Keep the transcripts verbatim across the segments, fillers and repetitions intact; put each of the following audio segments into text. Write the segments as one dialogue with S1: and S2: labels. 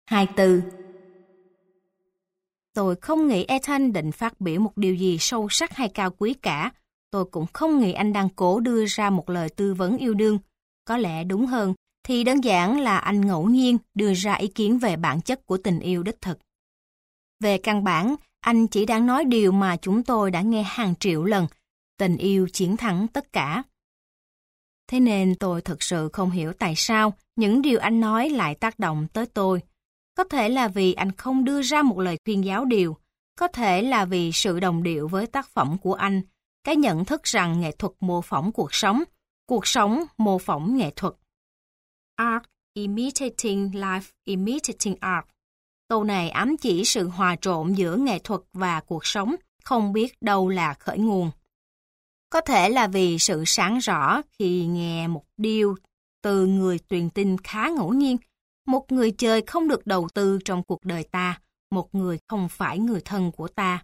S1: hai tư. Tôi không nghĩ Ethan định phát biểu một điều gì sâu sắc hay cao quý cả. Tôi cũng không nghĩ anh đang cố đưa ra một lời tư vấn yêu đương. Có lẽ đúng hơn thì đơn giản là anh ngẫu nhiên đưa ra ý kiến về bản chất của tình yêu đích thực. Về căn bản, anh chỉ đang nói điều mà chúng tôi đã nghe hàng triệu lần, tình yêu chiến thắng tất cả. Thế nên tôi thực sự không hiểu tại sao những điều anh nói lại tác động tới tôi. Có thể là vì anh không đưa ra một lời khuyên giáo điều, có thể là vì sự đồng điệu với tác phẩm của anh, cái nhận thức rằng nghệ thuật mô phỏng cuộc sống, cuộc sống mô phỏng nghệ thuật. Art imitating life imitating art. Câu này ám chỉ sự hòa trộn giữa nghệ thuật và cuộc sống, không biết đâu là khởi nguồn. Có thể là vì sự sáng rõ khi nghe một điều từ người truyền tin khá ngẫu nhiên, một người chơi không được đầu tư trong cuộc đời ta, một người không phải người thân của ta.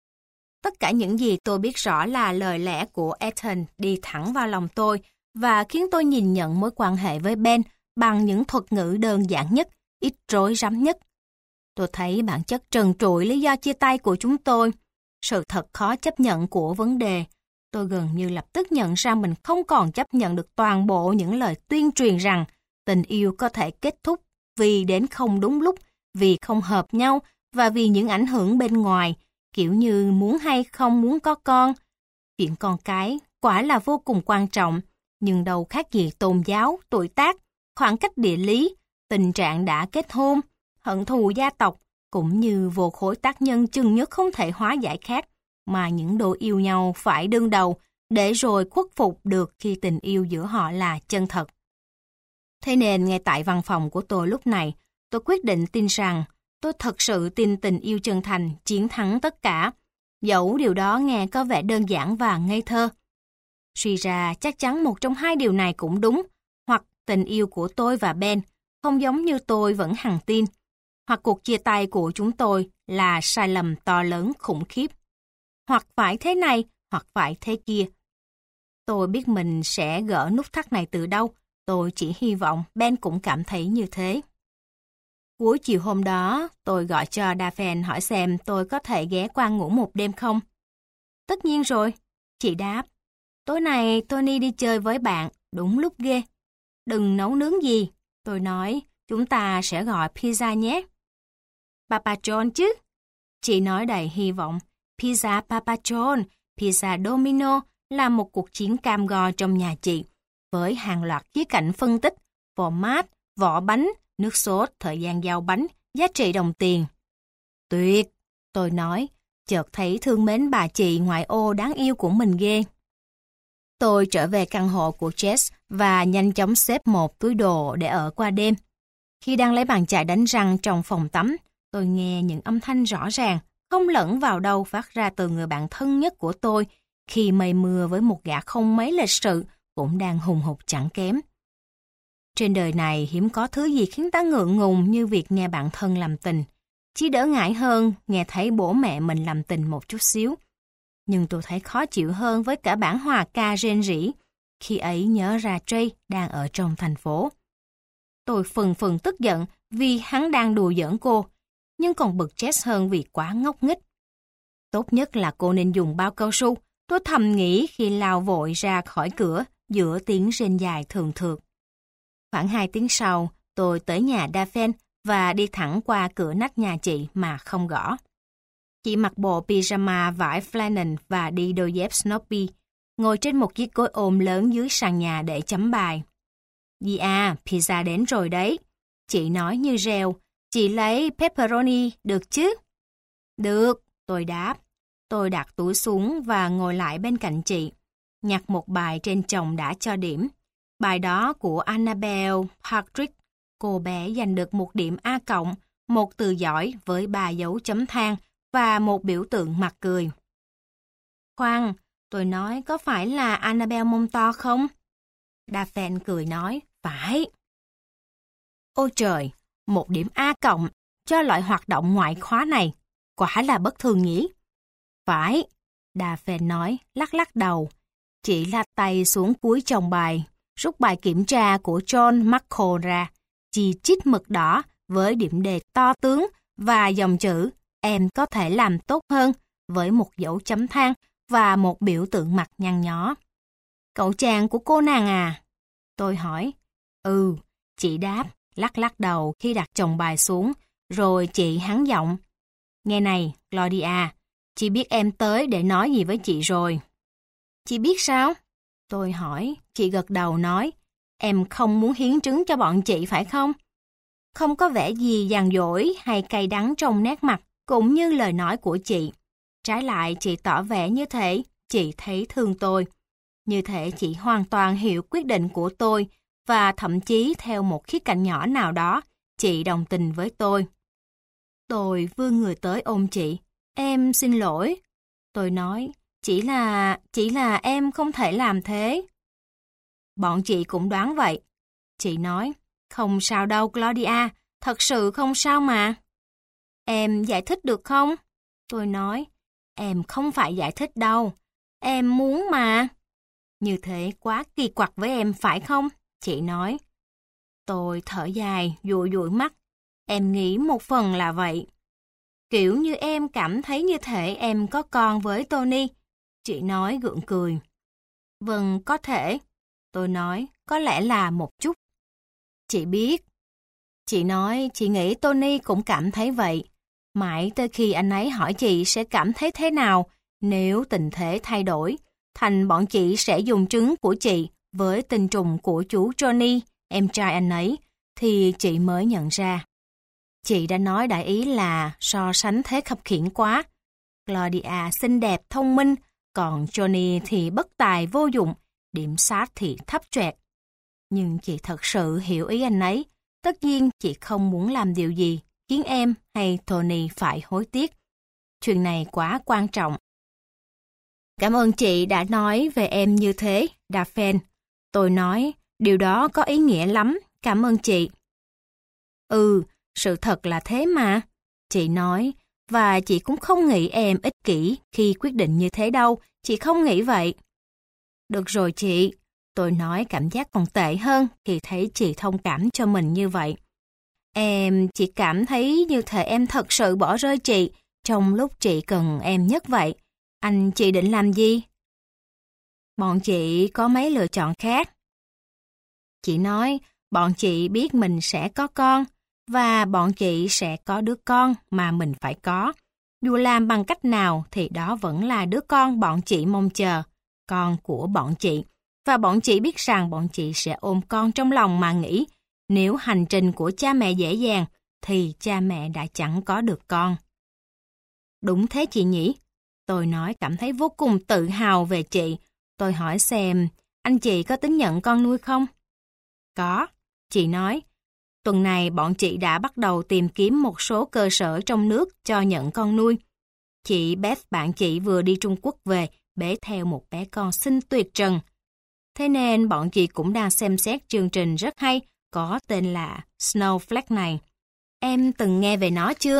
S1: Tất cả những gì tôi biết rõ là lời lẽ của Ethan đi thẳng vào lòng tôi và khiến tôi nhìn nhận mối quan hệ với Ben bằng những thuật ngữ đơn giản nhất, ít rối rắm nhất. Tôi thấy bản chất trần trụi lý do chia tay của chúng tôi, sự thật khó chấp nhận của vấn đề. Tôi gần như lập tức nhận ra mình không còn chấp nhận được toàn bộ những lời tuyên truyền rằng tình yêu có thể kết thúc vì đến không đúng lúc, vì không hợp nhau và vì những ảnh hưởng bên ngoài, kiểu như muốn hay không muốn có con. Chuyện con cái quả là vô cùng quan trọng, nhưng đâu khác gì tôn giáo, tuổi tác, khoảng cách địa lý, tình trạng đã kết hôn, hận thù gia tộc, cũng như vô khối tác nhân chừng nhất không thể hóa giải khác, mà những đôi yêu nhau phải đương đầu để rồi khuất phục được khi tình yêu giữa họ là chân thật. Thế nên ngay tại văn phòng của tôi lúc này, tôi quyết định tin rằng tôi thật sự tin tình yêu chân thành chiến thắng tất cả, dẫu điều đó nghe có vẻ đơn giản và ngây thơ. Suy ra chắc chắn một trong hai điều này cũng đúng, hoặc tình yêu của tôi và Ben không giống như tôi vẫn hằng tin, hoặc cuộc chia tay của chúng tôi là sai lầm to lớn khủng khiếp. Hoặc phải thế này, hoặc phải thế kia. Tôi biết mình sẽ gỡ nút thắt này từ đâu, tôi chỉ hy vọng Ben cũng cảm thấy như thế. Cuối chiều hôm đó, tôi gọi cho Daphne hỏi xem tôi có thể ghé qua ngủ một đêm không. Tất nhiên rồi, chị đáp. Tối nay Tony đi chơi với bạn, đúng lúc ghê. Đừng nấu nướng gì, tôi nói, chúng ta sẽ gọi pizza nhé. Papa John chứ? Chị nói đầy hy vọng. Pizza Papa John, pizza Domino là một cuộc chiến cam go trong nhà chị, với hàng loạt khía cạnh phân tích, format, vỏ bánh, nước sốt, thời gian giao bánh, giá trị đồng tiền. Tuyệt, tôi nói, chợt thấy thương mến bà chị ngoại ô đáng yêu của mình ghê. Tôi trở về căn hộ của Jess và nhanh chóng xếp một túi đồ để ở qua đêm. Khi đang lấy bàn chải đánh răng trong phòng tắm, tôi nghe những âm thanh rõ ràng, không lẫn vào đâu phát ra từ người bạn thân nhất của tôi khi mây mưa với một gã không mấy lịch sự cũng đang hùng hục chẳng kém. Trên đời này hiếm có thứ gì khiến ta ngượng ngùng như việc nghe bạn thân làm tình. Chỉ đỡ ngại hơn nghe thấy bố mẹ mình làm tình một chút xíu. Nhưng tôi thấy khó chịu hơn với cả bản hòa ca rên rỉ, khi ấy nhớ ra Trey đang ở trong thành phố. Tôi phừng phừng tức giận vì hắn đang đùa giỡn cô, nhưng còn bực Jess hơn vì quá ngốc nghếch. Tốt nhất là cô nên dùng bao cao su, tôi thầm nghĩ khi lao vội ra khỏi cửa giữa tiếng rên dài thường thượt. Khoảng hai tiếng sau, tôi tới nhà Daphne và đi thẳng qua cửa nách nhà chị mà không gõ. Chị mặc bộ pyjama vải flannel và đi đôi dép Snoopy, ngồi trên một chiếc gối ôm lớn dưới sàn nhà để chấm bài. Dì à, pizza đến rồi đấy. Chị nói như reo, chị lấy pepperoni được chứ? Được, tôi đáp. Tôi đặt túi xuống và ngồi lại bên cạnh chị, nhặt một bài trên chồng đã cho điểm. Bài đó của Annabelle Partridge, cô bé giành được một điểm A cộng, một từ giỏi với ba dấu chấm than và một biểu tượng mặt cười. Khoan, tôi nói có phải là Annabelle mông to không? Daphne cười nói, phải. Ôi trời, một điểm A cộng cho loại hoạt động ngoại khóa này, quả là bất thường nhỉ? Phải, Daphne nói, lắc lắc đầu. Chị lắc tay xuống cuối chồng bài, rút bài kiểm tra của John Marco ra, chi chít mực đỏ với điểm đề to tướng và dòng chữ em có thể làm tốt hơn với một dấu chấm than và một biểu tượng mặt nhăn nhó. Cậu chàng của cô nàng à? Tôi hỏi. Ừ, chị đáp, lắc lắc đầu khi đặt chồng bài xuống, rồi chị hắn giọng. Nghe này, Claudia, chị biết em tới để nói gì với chị rồi. Chị biết sao? Tôi hỏi, chị gật đầu nói, em không muốn hiến trứng cho bọn chị phải không? Không có vẻ gì dằn dỗi hay cay đắng trong nét mặt, cũng như lời nói của chị. Trái lại, chị tỏ vẻ như thể chị thấy thương tôi. Như thể chị hoàn toàn hiểu quyết định của tôi và thậm chí theo một khía cạnh nhỏ nào đó, chị đồng tình với tôi. Tôi vươn người tới ôm chị. Em xin lỗi. Tôi nói, chỉ là, chỉ là em không thể làm thế. Bọn chị cũng đoán vậy. Chị nói, không sao đâu Claudia, thật sự không sao mà. Em giải thích được không? Tôi nói, em không phải giải thích đâu. Em muốn mà. Như thế quá kỳ quặc với em phải không? Chị nói. Tôi thở dài, dụi dụi mắt. Em nghĩ một phần là vậy. Kiểu như em cảm thấy như thể em có con với Tony. Chị nói gượng cười. Vâng, có thể. Tôi nói, có lẽ là một chút. Chị biết. Chị nói, chị nghĩ Tony cũng cảm thấy vậy. Mãi tới khi anh ấy hỏi chị sẽ cảm thấy thế nào nếu tình thế thay đổi, thành bọn chị sẽ dùng trứng của chị với tinh trùng của chú Johnny, em trai anh ấy, thì chị mới nhận ra. Chị đã nói đại ý là so sánh thế khập khiễng quá. Claudia xinh đẹp, thông minh, còn Johnny thì bất tài vô dụng, điểm sát thì thấp choẹt. Nhưng chị thật sự hiểu ý anh ấy. Tất nhiên chị không muốn làm điều gì khiến em hay Tony phải hối tiếc. Chuyện này quá quan trọng. Cảm ơn chị đã nói về em như thế, Daphne. Tôi nói, điều đó có ý nghĩa lắm, cảm ơn chị. Ừ, sự thật là thế mà. Chị nói, và chị cũng không nghĩ em ích kỷ khi quyết định như thế đâu, chị không nghĩ vậy. Được rồi chị, tôi nói cảm giác còn tệ hơn khi thấy chị thông cảm cho mình như vậy. Em chỉ cảm thấy như thể em thật sự bỏ rơi chị trong lúc chị cần em nhất vậy. Anh chị định làm gì? Bọn chị có mấy lựa chọn khác. Chị nói, bọn chị biết mình sẽ có con, và bọn chị sẽ có đứa con mà mình phải có. Dù làm bằng cách nào thì đó vẫn là đứa con bọn chị mong chờ, con của bọn chị. Và bọn chị biết rằng bọn chị sẽ ôm con trong lòng mà nghĩ, nếu hành trình của cha mẹ dễ dàng, thì cha mẹ đã chẳng có được con. Đúng thế chị nhỉ? Tôi nói cảm thấy vô cùng tự hào về chị. Tôi hỏi xem, anh chị có tính nhận con nuôi không? Có, chị nói. Tuần này bọn chị đã bắt đầu tìm kiếm một số cơ sở trong nước cho nhận con nuôi. Chị Beth bạn chị vừa đi Trung Quốc về, bế theo một bé con xinh tuyệt trần. Thế nên bọn chị cũng đang xem xét chương trình rất hay, có tên là Snowflake này. Em từng nghe về nó chưa?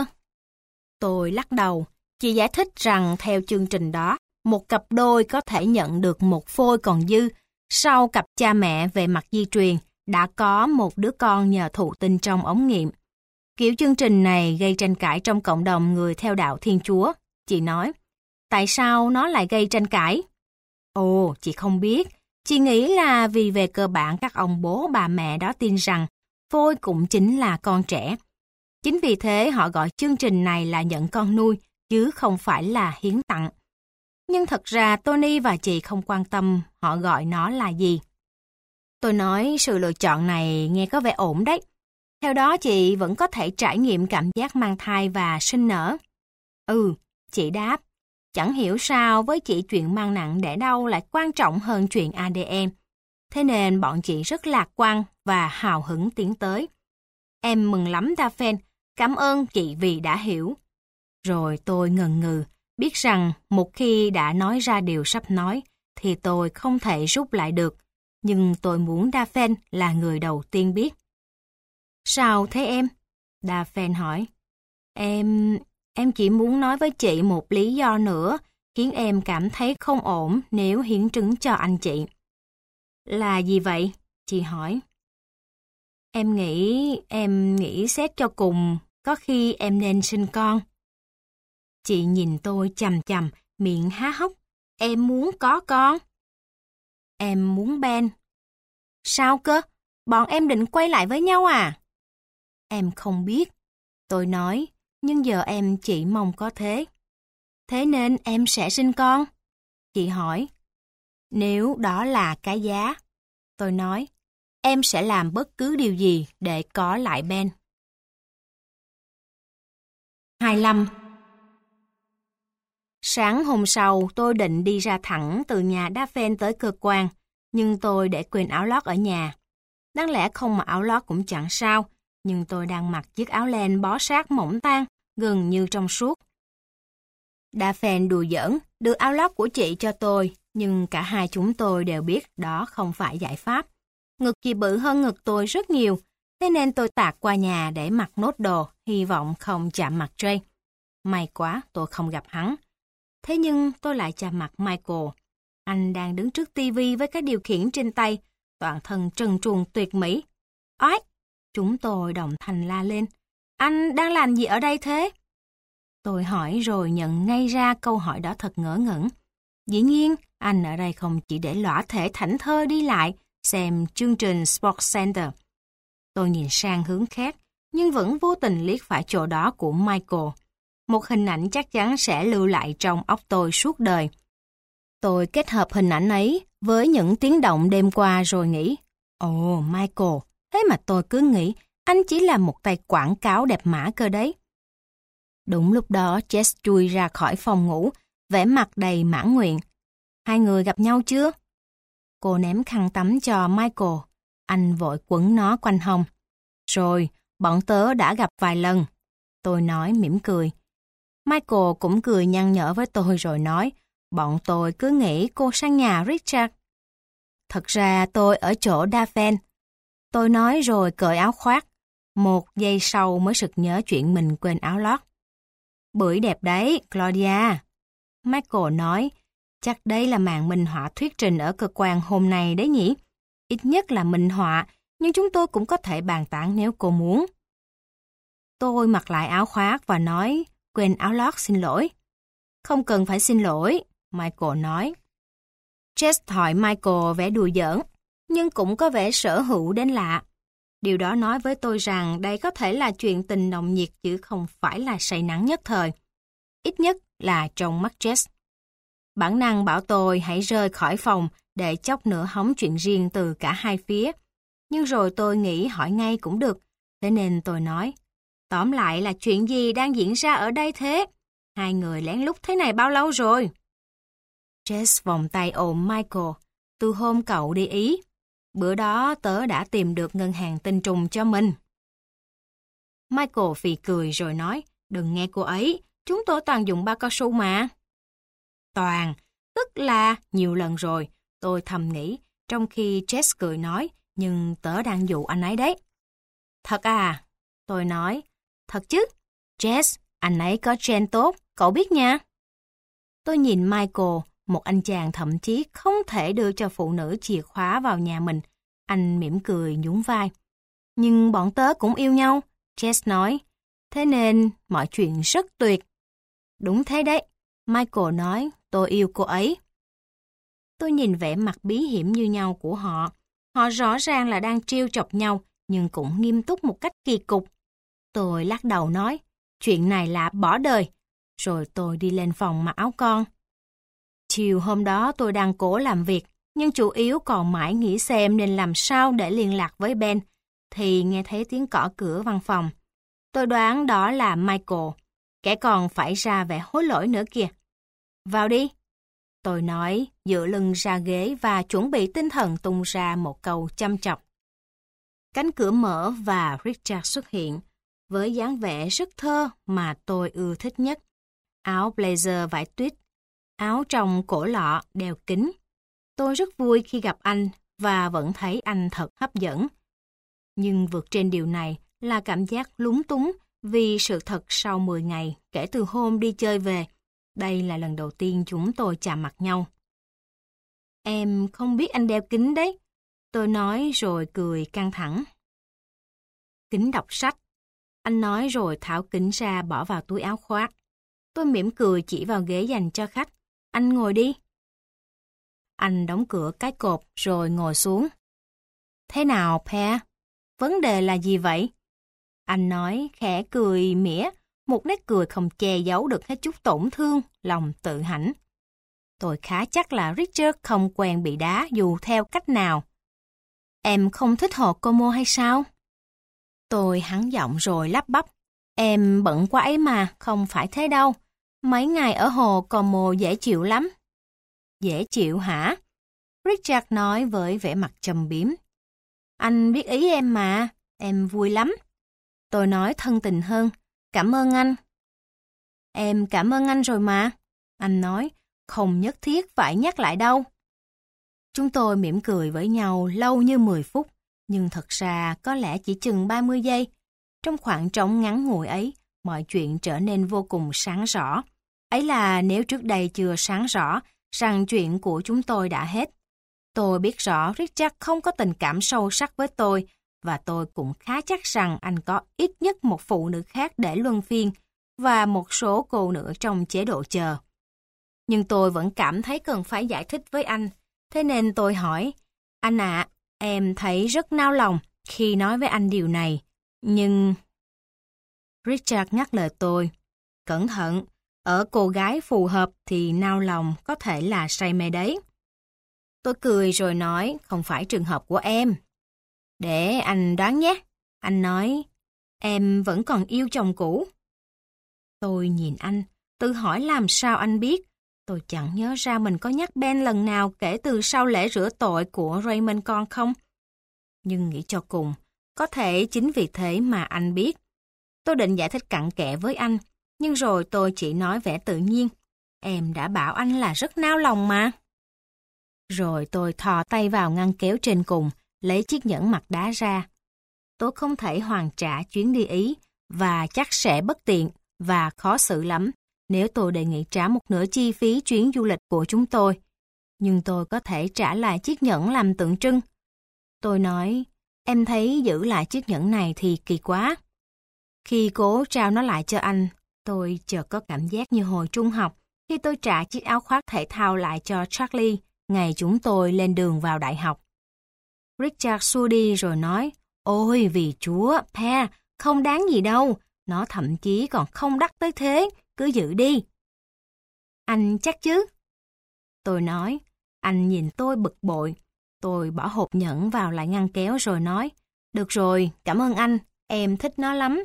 S1: Tôi lắc đầu. Chị giải thích rằng theo chương trình đó, một cặp đôi có thể nhận được một phôi còn dư sau cặp cha mẹ về mặt di truyền đã có một đứa con nhờ thụ tinh trong ống nghiệm. Kiểu chương trình này gây tranh cãi trong cộng đồng người theo đạo Thiên Chúa. Chị nói, tại sao nó lại gây tranh cãi? Ồ, chị không biết. Chị nghĩ là vì về cơ bản các ông bố bà mẹ đó tin rằng phôi cũng chính là con trẻ. Chính vì thế họ gọi chương trình này là nhận con nuôi, chứ không phải là hiến tặng. Nhưng thật ra Tony và chị không quan tâm họ gọi nó là gì. Tôi nói sự lựa chọn này nghe có vẻ ổn đấy. Theo đó chị vẫn có thể trải nghiệm cảm giác mang thai và sinh nở. Ừ, chị đáp. Chẳng hiểu sao với chị chuyện mang nặng đẻ đau lại quan trọng hơn chuyện a đê en. Thế nên bọn chị rất lạc quan và hào hứng tiến tới. Em mừng lắm Daphne, cảm ơn chị vì đã hiểu. Rồi tôi ngần ngừ, biết rằng một khi đã nói ra điều sắp nói, thì tôi không thể rút lại được. Nhưng tôi muốn Daphne là người đầu tiên biết. Sao thế em? Daphne hỏi. Em... Em chỉ muốn nói với chị một lý do nữa khiến em cảm thấy không ổn nếu hiến trứng cho anh chị. Là gì vậy? Chị hỏi. Em nghĩ, em nghĩ xét cho cùng, có khi em nên sinh con. Chị nhìn tôi chằm chằm, miệng há hốc. Em muốn có con. Em muốn Ben. Sao cơ? Bọn em định quay lại với nhau à? Em không biết. Tôi nói, nhưng giờ em chỉ mong có thế. Thế nên em sẽ sinh con? Chị hỏi. Nếu đó là cái giá. Tôi nói, em sẽ làm bất cứ điều gì để có lại Ben. hai mươi lăm. Sáng hôm sau, tôi định đi ra thẳng từ nhà Daphne tới cơ quan, nhưng tôi để quên áo lót ở nhà. Đáng lẽ không mặc áo lót cũng chẳng sao, nhưng tôi đang mặc chiếc áo len bó sát mỏng tang, gần như trong suốt. Daphne đùa giỡn, đưa áo lót của chị cho tôi, nhưng cả hai chúng tôi đều biết đó không phải giải pháp. Ngực chị bự hơn ngực tôi rất nhiều, thế nên tôi tạt qua nhà để mặc nốt đồ, hy vọng không chạm mặt Jay. May quá tôi không gặp hắn. Thế nhưng tôi lại chạm mặt Michael. Anh đang đứng trước tivi với cái điều khiển trên tay, toàn thân trần truồng tuyệt mỹ. Ói! Chúng tôi đồng thanh la lên. Anh đang làm gì ở đây thế? Tôi hỏi rồi nhận ngay ra câu hỏi đó thật ngớ ngẩn. Dĩ nhiên, anh ở đây không chỉ để lõa thể thảnh thơi đi lại, xem chương trình Sports Center. Tôi nhìn sang hướng khác, nhưng vẫn vô tình liếc phải chỗ đó của Michael. Một hình ảnh chắc chắn sẽ lưu lại trong óc tôi suốt đời. Tôi kết hợp hình ảnh ấy với những tiếng động đêm qua rồi nghĩ, ồ Michael, thế mà tôi cứ nghĩ anh chỉ là một tay quảng cáo đẹp mã cơ đấy. Đúng lúc đó Jess chui ra khỏi phòng ngủ, vẻ mặt đầy mãn nguyện. Hai người gặp nhau chưa? Cô ném khăn tắm cho Michael. Anh vội quấn nó quanh hông. Rồi, bọn tớ đã gặp vài lần. Tôi nói mỉm cười. Michael cũng cười nhăn nhở với tôi rồi nói, bọn tôi cứ nghĩ cô sang nhà Richard. Thật ra tôi ở chỗ Daphne. Tôi nói rồi cởi áo khoác. Một giây sau mới sực nhớ chuyện mình quên áo lót. Bưởi đẹp đấy, Claudia. Michael nói, chắc đây là màn minh họa thuyết trình ở cơ quan hôm nay đấy nhỉ? Ít nhất là minh họa, nhưng chúng tôi cũng có thể bàn tán nếu cô muốn. Tôi mặc lại áo khoác và nói, quên áo lót xin lỗi. Không cần phải xin lỗi, Michael nói. Jess hỏi Michael vẻ đùa giỡn, nhưng cũng có vẻ sở hữu đến lạ. Điều đó nói với tôi rằng đây có thể là chuyện tình nồng nhiệt chứ không phải là say nắng nhất thời. Ít nhất là trong mắt Jess. Bản năng bảo tôi hãy rời khỏi phòng để chốc nữa hóng chuyện riêng từ cả hai phía. Nhưng rồi tôi nghĩ hỏi ngay cũng được, thế nên tôi nói. Tóm lại là chuyện gì đang diễn ra ở đây thế? Hai người lén lút thế này bao lâu rồi? Jess vòng tay ôm Michael. Từ hôm cậu đi Ý, bữa đó tớ đã tìm được ngân hàng tinh trùng cho mình. Michael phì cười rồi nói, đừng nghe cô ấy, chúng tôi toàn dùng bao cao su mà. Toàn, tức là nhiều lần rồi, tôi thầm nghĩ, trong khi Jess cười nói, nhưng tớ đang dụ anh ấy đấy. Thật à? Tôi nói, thật chứ. Jess, anh ấy có gen tốt, cậu biết nha. Tôi nhìn Michael, một anh chàng thậm chí không thể đưa cho phụ nữ chìa khóa vào nhà mình. Anh mỉm cười nhún vai. Nhưng bọn tớ cũng yêu nhau, Jess nói. Thế nên mọi chuyện rất tuyệt. Đúng thế đấy, Michael nói, tôi yêu cô ấy. Tôi nhìn vẻ mặt bí hiểm như nhau của họ. Họ rõ ràng là đang trêu chọc nhau, nhưng cũng nghiêm túc một cách kỳ cục. Tôi lắc đầu nói, chuyện này là bỏ đời. Rồi tôi đi lên phòng mặc áo con. Chiều hôm đó tôi đang cố làm việc, nhưng chủ yếu còn mãi nghĩ xem nên làm sao để liên lạc với Ben, thì nghe thấy tiếng gõ cửa văn phòng. Tôi đoán đó là Michael, kẻ còn phải ra vẻ hối lỗi nữa kìa. Vào đi. Tôi nói, dựa lưng ra ghế và chuẩn bị tinh thần tung ra một câu chăm chọc. Cánh cửa mở và Richard xuất hiện, với dáng vẻ rất thơ mà tôi ưa thích nhất. Áo blazer vải tuyết, áo trong cổ lọ đeo kính. Tôi rất vui khi gặp anh và vẫn thấy anh thật hấp dẫn. Nhưng vượt trên điều này là cảm giác lúng túng vì sự thật sau mười ngày kể từ hôm đi chơi về. Đây là lần đầu tiên chúng tôi chạm mặt nhau. Em không biết anh đeo kính đấy. Tôi nói rồi cười căng thẳng. kính đọc sách. Anh nói rồi tháo kính ra bỏ vào túi áo khoác. Tôi mỉm cười chỉ vào ghế dành cho khách. Anh ngồi đi. Anh đóng cửa cái cột rồi ngồi xuống. Thế nào, Per? Vấn đề là gì vậy? Anh nói khẽ cười mỉa, một nét cười không che giấu được hết chút tổn thương, lòng tự hãnh. Tôi khá chắc là Richard không quen bị đá dù theo cách nào. Em không thích hồ Como hay sao? Tôi hắn giọng rồi lắp bắp. Em bận quá ấy mà, không phải thế đâu. Mấy ngày ở hồ Como dễ chịu lắm. Dễ chịu hả? Richard nói với vẻ mặt trầm biếm. Anh biết ý em mà, em vui lắm. Tôi nói thân tình hơn, cảm ơn anh. Em cảm ơn anh rồi mà. Anh nói, không nhất thiết phải nhắc lại đâu. Chúng tôi mỉm cười với nhau lâu như mười phút, nhưng thật ra có lẽ chỉ chừng ba mươi giây. Trong khoảng trống ngắn ngủi ấy, mọi chuyện trở nên vô cùng sáng rõ. Ấy là nếu trước đây chưa sáng rõ rằng chuyện của chúng tôi đã hết. Tôi biết rõ Richard không có tình cảm sâu sắc với tôi, và tôi cũng khá chắc rằng anh có ít nhất một phụ nữ khác để luân phiên, và một số cô nữa trong chế độ chờ. Nhưng tôi vẫn cảm thấy cần phải giải thích với anh, thế nên tôi hỏi, anh ạ, à, em thấy rất nao lòng khi nói với anh điều này, nhưng... Richard ngắt lời tôi, cẩn thận, ở cô gái phù hợp thì nao lòng có thể là say mê đấy. Tôi cười rồi nói, không phải trường hợp của em. Để anh đoán nhé. Anh nói, em vẫn còn yêu chồng cũ. Tôi nhìn anh, tự hỏi làm sao anh biết. Tôi chẳng nhớ ra mình có nhắc Ben lần nào kể từ sau lễ rửa tội của Raymond con không. Nhưng nghĩ cho cùng, có thể chính vì thế mà anh biết. Tôi định giải thích cặn kẽ với anh, nhưng rồi tôi chỉ nói vẻ tự nhiên. Em đã bảo anh là rất nao lòng mà. Rồi tôi thò tay vào ngăn kéo trên cùng, lấy chiếc nhẫn mặt đá ra. Tôi không thể hoàn trả chuyến đi Ý, và chắc sẽ bất tiện và khó xử lắm nếu tôi đề nghị trả một nửa chi phí chuyến du lịch của chúng tôi. Nhưng tôi có thể trả lại chiếc nhẫn làm tượng trưng. Tôi nói, em thấy giữ lại chiếc nhẫn này thì kỳ quá. Khi cố trao nó lại cho anh, tôi chợt có cảm giác như hồi trung học khi tôi trả chiếc áo khoác thể thao lại cho Charlie ngày chúng tôi lên đường vào đại học. Richard xua đi rồi nói, ôi vì Chúa, Per, không đáng gì đâu, nó thậm chí còn không đắt tới thế, cứ giữ đi. Anh chắc chứ? Tôi nói, anh nhìn tôi bực bội. Tôi bỏ hộp nhẫn vào lại ngăn kéo rồi nói, được rồi, cảm ơn anh, em thích nó lắm.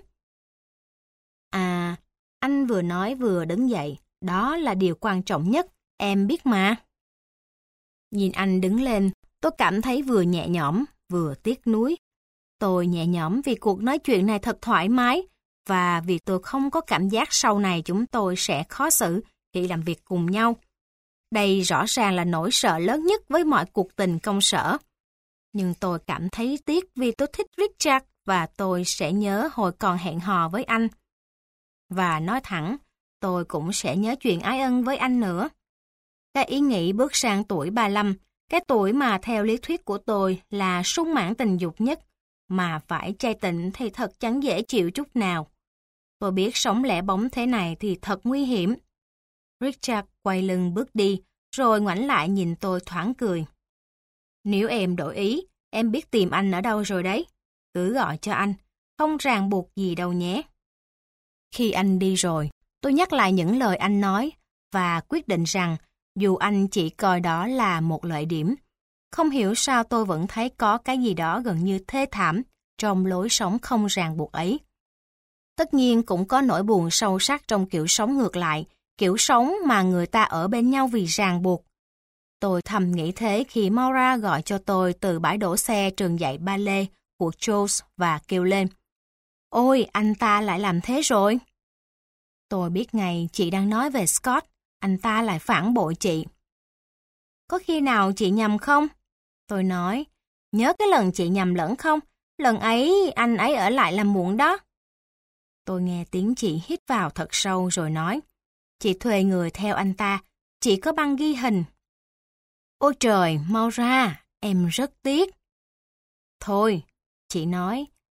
S1: À, anh vừa nói vừa đứng dậy, đó là điều quan trọng nhất, em biết mà. Nhìn anh đứng lên, tôi cảm thấy vừa nhẹ nhõm, vừa tiếc nuối. Tôi nhẹ nhõm vì cuộc nói chuyện này thật thoải mái, và vì tôi không có cảm giác sau này chúng tôi sẽ khó xử khi làm việc cùng nhau. Đây rõ ràng là nỗi sợ lớn nhất với mọi cuộc tình công sở. Nhưng tôi cảm thấy tiếc vì tôi thích Richard và tôi sẽ nhớ hồi còn hẹn hò với anh. Và nói thẳng, tôi cũng sẽ nhớ chuyện ái ân với anh nữa. Cái ý nghĩ bước sang tuổi ba mươi lăm, cái tuổi mà theo lý thuyết của tôi là sung mãn tình dục nhất, mà phải chay tịnh thì thật chẳng dễ chịu chút nào. Tôi biết sống lẻ bóng thế này thì thật nguy hiểm. Richard quay lưng bước đi, rồi ngoảnh lại nhìn tôi thoáng cười. Nếu em đổi ý, em biết tìm anh ở đâu rồi đấy. Cứ gọi cho anh, không ràng buộc gì đâu nhé. Khi anh đi rồi, tôi nhắc lại những lời anh nói và quyết định rằng dù anh chỉ coi đó là một lợi điểm, không hiểu sao tôi vẫn thấy có cái gì đó gần như thê thảm trong lối sống không ràng buộc ấy. Tất nhiên cũng có nỗi buồn sâu sắc trong kiểu sống ngược lại, kiểu sống mà người ta ở bên nhau vì ràng buộc. Tôi thầm nghĩ thế khi Maura gọi cho tôi từ bãi đổ xe trường dạy ballet của Jules và kêu lên. Ôi, anh ta lại làm thế rồi. Tôi biết ngay chị đang nói về Scott, anh ta lại phản bội chị. Có khi nào chị nhầm không? Tôi nói, nhớ cái lần chị nhầm lẫn không? Lần ấy anh ấy ở lại làm muộn đó. Tôi nghe tiếng chị hít vào thật sâu rồi nói, chị thuê người theo anh ta, chị có băng ghi hình. Ôi trời, mau ra, em rất tiếc. Thôi, chị nói,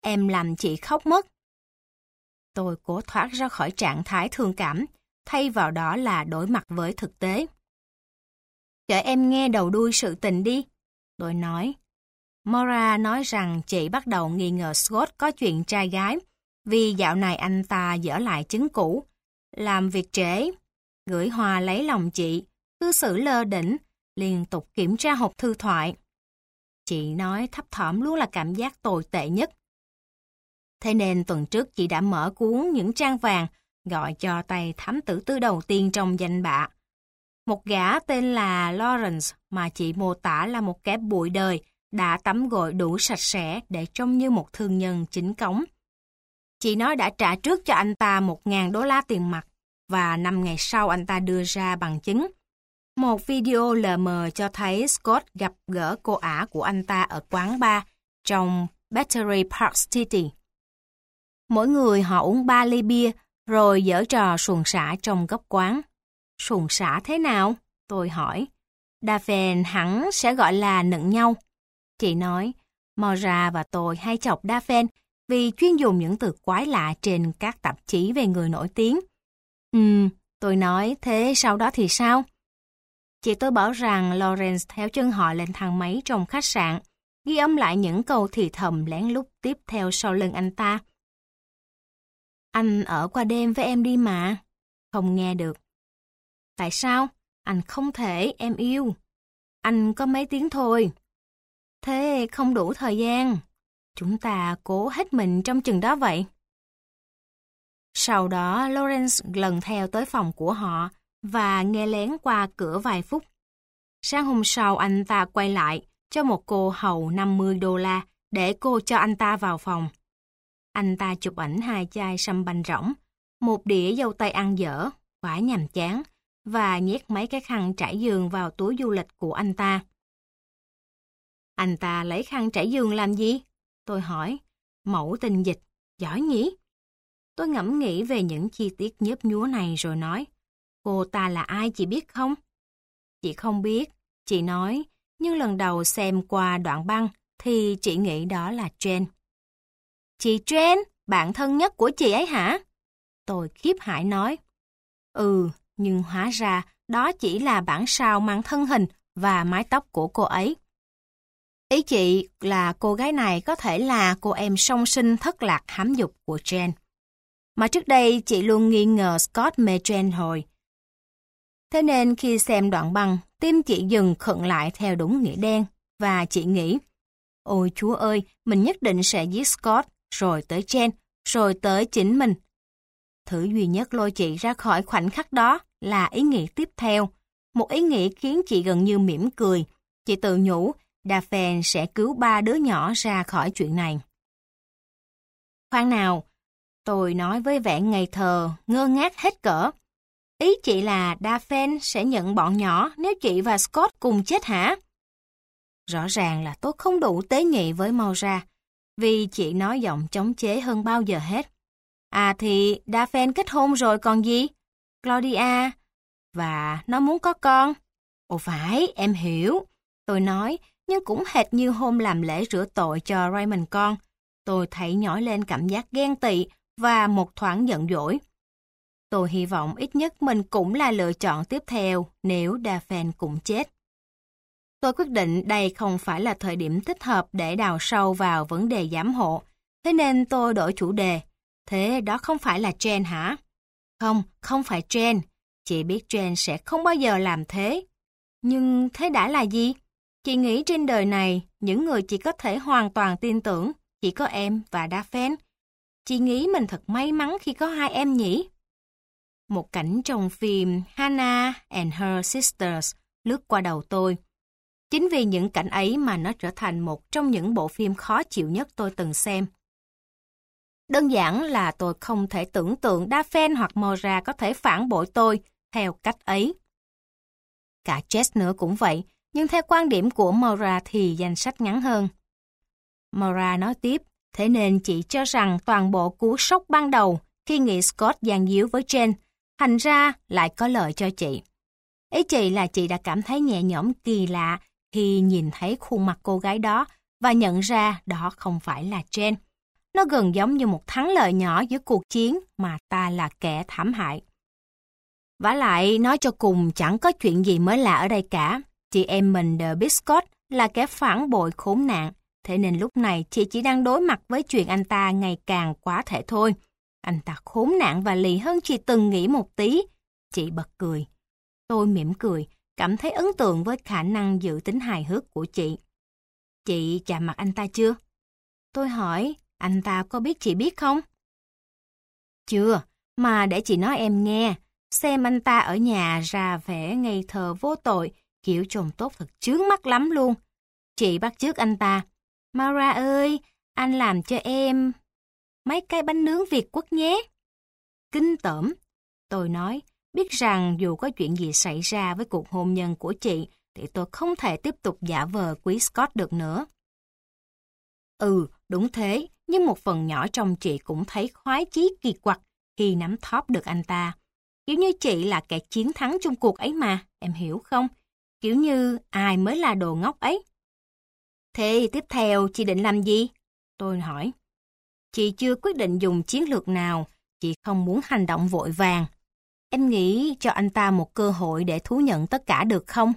S1: em làm chị khóc mất. Tôi cố thoát ra khỏi trạng thái thương cảm, thay vào đó là đối mặt với thực tế. Kể em nghe đầu đuôi sự tình đi, tôi nói. Maura nói rằng chị bắt đầu nghi ngờ Scott có chuyện trai gái, vì dạo này anh ta dở lại chứng cũ, làm việc trễ, gửi hoa lấy lòng chị, cư xử lơ đễnh, liên tục kiểm tra hộp thư thoại. Chị nói thấp thỏm luôn là cảm giác tồi tệ nhất. Thế nên tuần trước chị đã mở cuốn Những Trang Vàng, gọi cho tay thám tử tư đầu tiên trong danh bạ. Một gã tên là Lawrence mà chị mô tả là một kẻ bụi đời, đã tắm gội đủ sạch sẽ để trông như một thương nhân chính cống. Chị nói đã trả trước cho anh ta một ngàn đô la tiền mặt, và năm ngày sau anh ta đưa ra bằng chứng. Một video lờ mờ cho thấy Scott gặp gỡ cô ả của anh ta ở quán bar trong Battery Park City. Mỗi người họ uống ba ly bia, rồi giở trò suồng sã trong góc quán. Suồng sã thế nào? Tôi hỏi. Daphne hẳn sẽ gọi là nựng nhau. Chị nói, Maura và tôi hay chọc Daphne vì chuyên dùng những từ quái lạ trên các tạp chí về người nổi tiếng. Ừm, tôi nói, thế sau đó thì sao? Chị tôi bảo rằng Lawrence theo chân họ lên thang máy trong khách sạn, ghi âm lại những câu thì thầm lén lút tiếp theo sau lưng anh ta. Anh ở qua đêm với em đi mà. Không nghe được. Tại sao? Anh không thể, em yêu. Anh có mấy tiếng thôi. Thế không đủ thời gian. Chúng ta cố hết mình trong chừng đó vậy. Sau đó, Lawrence lần theo tới phòng của họ và nghe lén qua cửa vài phút. Sáng hôm sau, anh ta quay lại cho một cô hầu năm mươi đô la để cô cho anh ta vào phòng. Anh ta chụp ảnh hai chai sâm banh rỗng, một đĩa dâu tây ăn dở, quả nhàm chán, và nhét mấy cái khăn trải giường vào túi du lịch của anh ta. Anh ta lấy khăn trải giường làm gì? Tôi hỏi. Mẫu tình dịch, giỏi nhỉ? Tôi ngẫm nghĩ về những chi tiết nhớp nhúa này rồi nói, cô ta là ai chị biết không? Chị không biết, chị nói, nhưng lần đầu xem qua đoạn băng thì chị nghĩ đó là Jane. Chị Jane, bạn thân nhất của chị ấy hả? Tôi khiếp hãi nói. Ừ, nhưng hóa ra đó chỉ là bản sao mang thân hình và mái tóc của cô ấy. Ý chị là cô gái này có thể là cô em song sinh thất lạc hám dục của Jane. Mà trước đây chị luôn nghi ngờ Scott mê Jane hồi. Thế nên khi xem đoạn băng, tim chị dừng khựng lại theo đúng nghĩa đen, và chị nghĩ, ôi Chúa ơi, mình nhất định sẽ giết Scott, rồi tới Jane, rồi tới chính mình. Thứ duy nhất lôi chị ra khỏi khoảnh khắc đó là ý nghĩ tiếp theo, một ý nghĩ khiến chị gần như mỉm cười. Chị tự nhủ, Daphne sẽ cứu ba đứa nhỏ ra khỏi chuyện này. Khoan nào, tôi nói với vẻ ngây thơ, ngơ ngác hết cỡ. Ý chị là Daphne sẽ nhận bọn nhỏ nếu chị và Scott cùng chết hả? Rõ ràng là tôi không đủ tế nhị với Maura, vì chị nói giọng chống chế hơn bao giờ hết. À thì Daphne kết hôn rồi còn gì? Claudia, và nó muốn có con. Ồ phải, em hiểu. Tôi nói, nhưng cũng hệt như hôm làm lễ rửa tội cho Raymond con. Tôi thấy nhói lên cảm giác ghen tị và một thoáng giận dỗi. Tôi hy vọng ít nhất mình cũng là lựa chọn tiếp theo nếu Daphne cũng chết. Tôi quyết định đây không phải là thời điểm thích hợp để đào sâu vào vấn đề giám hộ, thế nên tôi đổi chủ đề. Thế đó không phải là Jane hả? Không, không phải Jane. Chị biết Jane sẽ không bao giờ làm thế. Nhưng thế đã là gì? Chị nghĩ trên đời này, những người chị có thể hoàn toàn tin tưởng chỉ có em và Daphne. Chị nghĩ mình thật may mắn khi có hai em nhỉ? Một cảnh trong phim Hannah and Her Sisters lướt qua đầu tôi. Chính vì những cảnh ấy mà nó trở thành một trong những bộ phim khó chịu nhất tôi từng xem. Đơn giản là tôi không thể tưởng tượng Daphne hoặc Maura có thể phản bội tôi theo cách ấy. Cả Jess nữa cũng vậy, nhưng theo quan điểm của Maura thì danh sách ngắn hơn. Maura nói tiếp, thế nên chị cho rằng toàn bộ cú sốc ban đầu khi nghĩ Scott gian díu với Jane, thành ra lại có lợi cho chị. Ý chị là chị đã cảm thấy nhẹ nhõm kỳ lạ khi nhìn thấy khuôn mặt cô gái đó và nhận ra đó không phải là Jane. Nó gần giống như một thắng lợi nhỏ giữa cuộc chiến mà ta là kẻ thảm hại. Vả lại, nói cho cùng chẳng có chuyện gì mới lạ ở đây cả. Chị em mình The Biscott là kẻ phản bội khốn nạn, thế nên lúc này chị chỉ đang đối mặt với chuyện anh ta ngày càng quá thể thôi. Anh ta khốn nạn và lì hơn chị từng nghĩ một tí. Chị bật cười. Tôi mỉm cười, cảm thấy ấn tượng với khả năng dự tính hài hước của chị. Chị chạm mặt anh ta chưa? Tôi hỏi, anh ta có biết chị biết không? Chưa, mà để chị nói em nghe. Xem anh ta ở nhà ra vẻ ngây thơ vô tội, kiểu chồng tốt thật chướng mắt lắm luôn. Chị bắt chước anh ta. Maura ơi, anh làm cho em mấy cái bánh nướng Việt Quốc nhé. Kinh tởm. Tôi nói, biết rằng dù có chuyện gì xảy ra với cuộc hôn nhân của chị, thì tôi không thể tiếp tục giả vờ quý Scott được nữa. Ừ, đúng thế, nhưng một phần nhỏ trong chị cũng thấy khoái chí kỳ quặc khi nắm thóp được anh ta. Kiểu như chị là kẻ chiến thắng trong cuộc ấy mà, em hiểu không? Kiểu như ai mới là đồ ngốc ấy. Thế tiếp theo chị định làm gì? Tôi hỏi. Chị chưa quyết định dùng chiến lược nào, chị không muốn hành động vội vàng. Em nghĩ cho anh ta một cơ hội để thú nhận tất cả được không?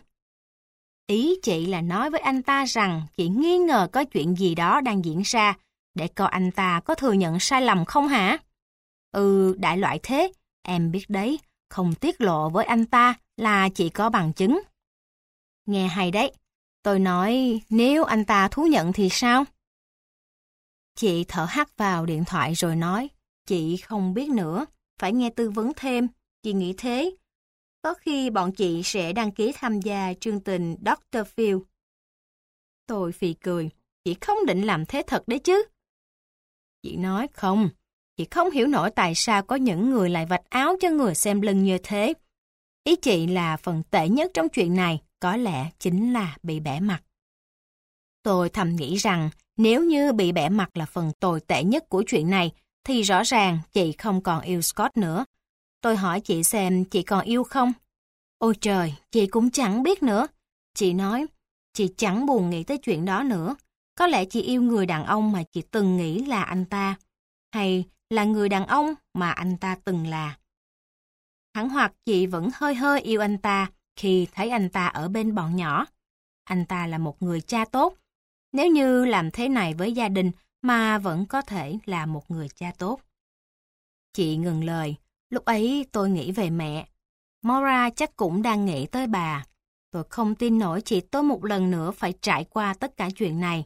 S1: Ý chị là nói với anh ta rằng chị nghi ngờ có chuyện gì đó đang diễn ra, để coi anh ta có thừa nhận sai lầm không hả? Ừ, đại loại thế, em biết đấy, không tiết lộ với anh ta là chị có bằng chứng. Nghe hay đấy, tôi nói nếu anh ta thú nhận thì sao? Chị thở hắt vào điện thoại rồi nói, chị không biết nữa, phải nghe tư vấn thêm, chị nghĩ thế. Có khi bọn chị sẽ đăng ký tham gia chương trình doctor Phil. Tôi phì cười, chị không định làm thế thật đấy chứ. Chị nói không, chị không hiểu nổi tại sao có những người lại vạch áo cho người xem lưng như thế. Ý chị là phần tệ nhất trong chuyện này có lẽ chính là bị bẻ mặt. Tôi thầm nghĩ rằng nếu như bị bẻ mặt là phần tồi tệ nhất của chuyện này, thì rõ ràng chị không còn yêu Scott nữa. Tôi hỏi chị xem chị còn yêu không? Ôi trời, chị cũng chẳng biết nữa. Chị nói, chị chẳng buồn nghĩ tới chuyện đó nữa. Có lẽ chị yêu người đàn ông mà chị từng nghĩ là anh ta, hay là người đàn ông mà anh ta từng là. Hẳn hoặc chị vẫn hơi hơi yêu anh ta khi thấy anh ta ở bên bọn nhỏ. Anh ta là một người cha tốt. Nếu như làm thế này với gia đình mà vẫn có thể là một người cha tốt. Chị ngừng lời. Lúc ấy tôi nghĩ về mẹ. Maura chắc cũng đang nghĩ tới bà. Tôi không tin nổi chị tôi một lần nữa phải trải qua tất cả chuyện này.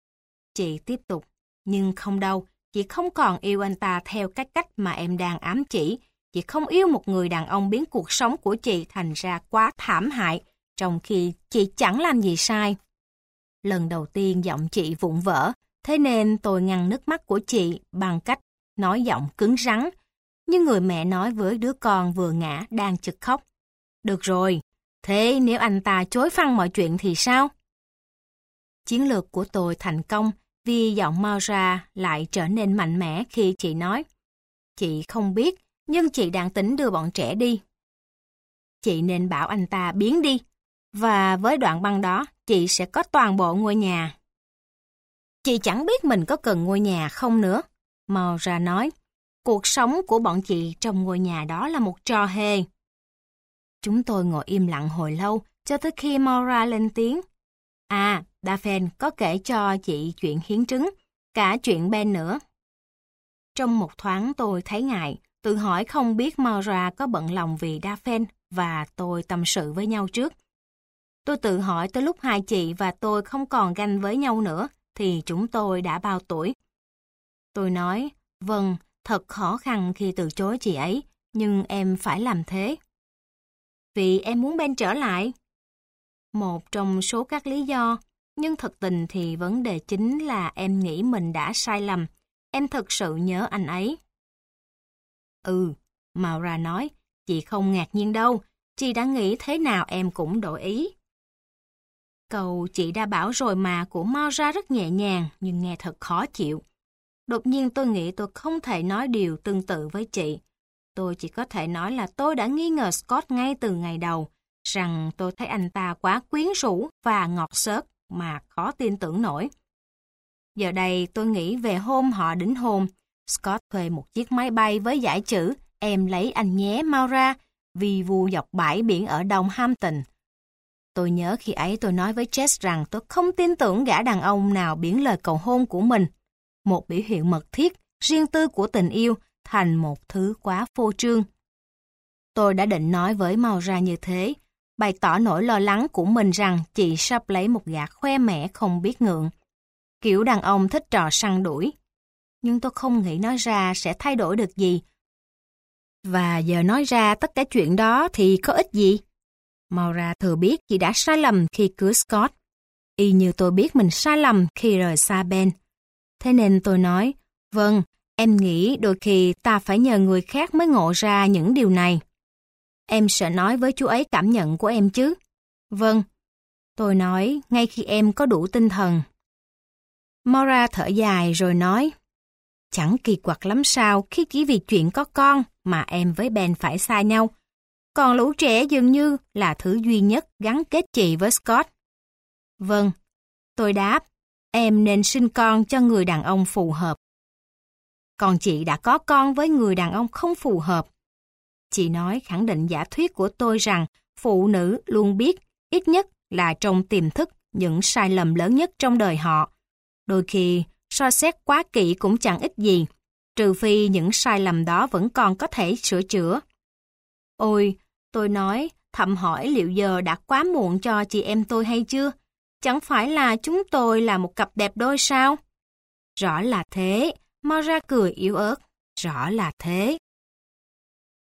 S1: Chị tiếp tục. Nhưng không đâu, chị không còn yêu anh ta theo cái cách mà em đang ám chỉ. Chị không yêu một người đàn ông biến cuộc sống của chị thành ra quá thảm hại, trong khi chị chẳng làm gì sai. Lần đầu tiên giọng chị vụn vỡ, thế nên tôi ngăn nước mắt của chị bằng cách nói giọng cứng rắn, như người mẹ nói với đứa con vừa ngã đang chực khóc. Được rồi, thế nếu anh ta chối phăng mọi chuyện thì sao? Chiến lược của tôi thành công vì giọng Maura lại trở nên mạnh mẽ khi chị nói. Chị không biết, nhưng chị đang tính đưa bọn trẻ đi. Chị nên bảo anh ta biến đi, và với đoạn băng đó, chị sẽ có toàn bộ ngôi nhà. Chị chẳng biết mình có cần ngôi nhà không nữa, Maura nói. Cuộc sống của bọn chị trong ngôi nhà đó là một trò hề. Chúng tôi ngồi im lặng hồi lâu, cho tới khi Maura lên tiếng. À, Daphne có kể cho chị chuyện hiến trứng, cả chuyện Ben nữa. Trong một thoáng tôi thấy ngại, tự hỏi không biết Maura có bận lòng vì Daphne và tôi tâm sự với nhau trước. Tôi tự hỏi tới lúc hai chị và tôi không còn ganh với nhau nữa, thì chúng tôi đã bao tuổi. Tôi nói, vâng, thật khó khăn khi từ chối chị ấy, nhưng em phải làm thế. Vì em muốn Ben trở lại. Một trong số các lý do, nhưng thật tình thì vấn đề chính là em nghĩ mình đã sai lầm. Em thực sự nhớ anh ấy. Ừ, Maura nói, chị không ngạc nhiên đâu, chị đã nghĩ thế nào em cũng đổi ý. Câu chị đã bảo rồi mà của Maura rất nhẹ nhàng nhưng nghe thật khó chịu. Đột nhiên tôi nghĩ tôi không thể nói điều tương tự với chị. Tôi chỉ có thể nói là tôi đã nghi ngờ Scott ngay từ ngày đầu, rằng tôi thấy anh ta quá quyến rũ và ngọt xớt mà khó tin tưởng nổi. Giờ đây tôi nghĩ về hôm họ đính hôn. Scott thuê một chiếc máy bay với dải chữ "Em lấy anh nhé Maura", vi vu dọc bãi biển ở đông Hampton. Tôi nhớ khi ấy tôi nói với Jess rằng tôi không tin tưởng gã đàn ông nào biến lời cầu hôn của mình, một biểu hiện mật thiết, riêng tư của tình yêu, thành một thứ quá phô trương. Tôi đã định nói với Maura như thế, bày tỏ nỗi lo lắng của mình rằng chị sắp lấy một gã khoe mẽ không biết ngượng. Kiểu đàn ông thích trò săn đuổi. Nhưng tôi không nghĩ nói ra sẽ thay đổi được gì. Và giờ nói ra tất cả chuyện đó thì có ích gì? Maura thừa biết chị đã sai lầm khi cưới Scott. Y như tôi biết mình sai lầm khi rời xa Ben. Thế nên tôi nói, vâng, em nghĩ đôi khi ta phải nhờ người khác mới ngộ ra những điều này. Em sẽ nói với chú ấy cảm nhận của em chứ? Vâng. Tôi nói ngay khi em có đủ tinh thần. Maura thở dài rồi nói, chẳng kỳ quặc lắm sao khi chỉ vì chuyện có con mà em với Ben phải xa nhau. Còn lũ trẻ dường như là thứ duy nhất gắn kết chị với Scott. Vâng, tôi đáp, em nên sinh con cho người đàn ông phù hợp. Còn chị đã có con với người đàn ông không phù hợp. Chị nói khẳng định giả thuyết của tôi rằng phụ nữ luôn biết, ít nhất là trong tiềm thức, những sai lầm lớn nhất trong đời họ. Đôi khi, soi xét quá kỹ cũng chẳng ích gì, trừ phi những sai lầm đó vẫn còn có thể sửa chữa. Ôi, tôi nói, thầm hỏi liệu giờ đã quá muộn cho chị em tôi hay chưa? Chẳng phải là chúng tôi là một cặp đẹp đôi sao? Rõ là thế, Maura cười yếu ớt. Rõ là thế.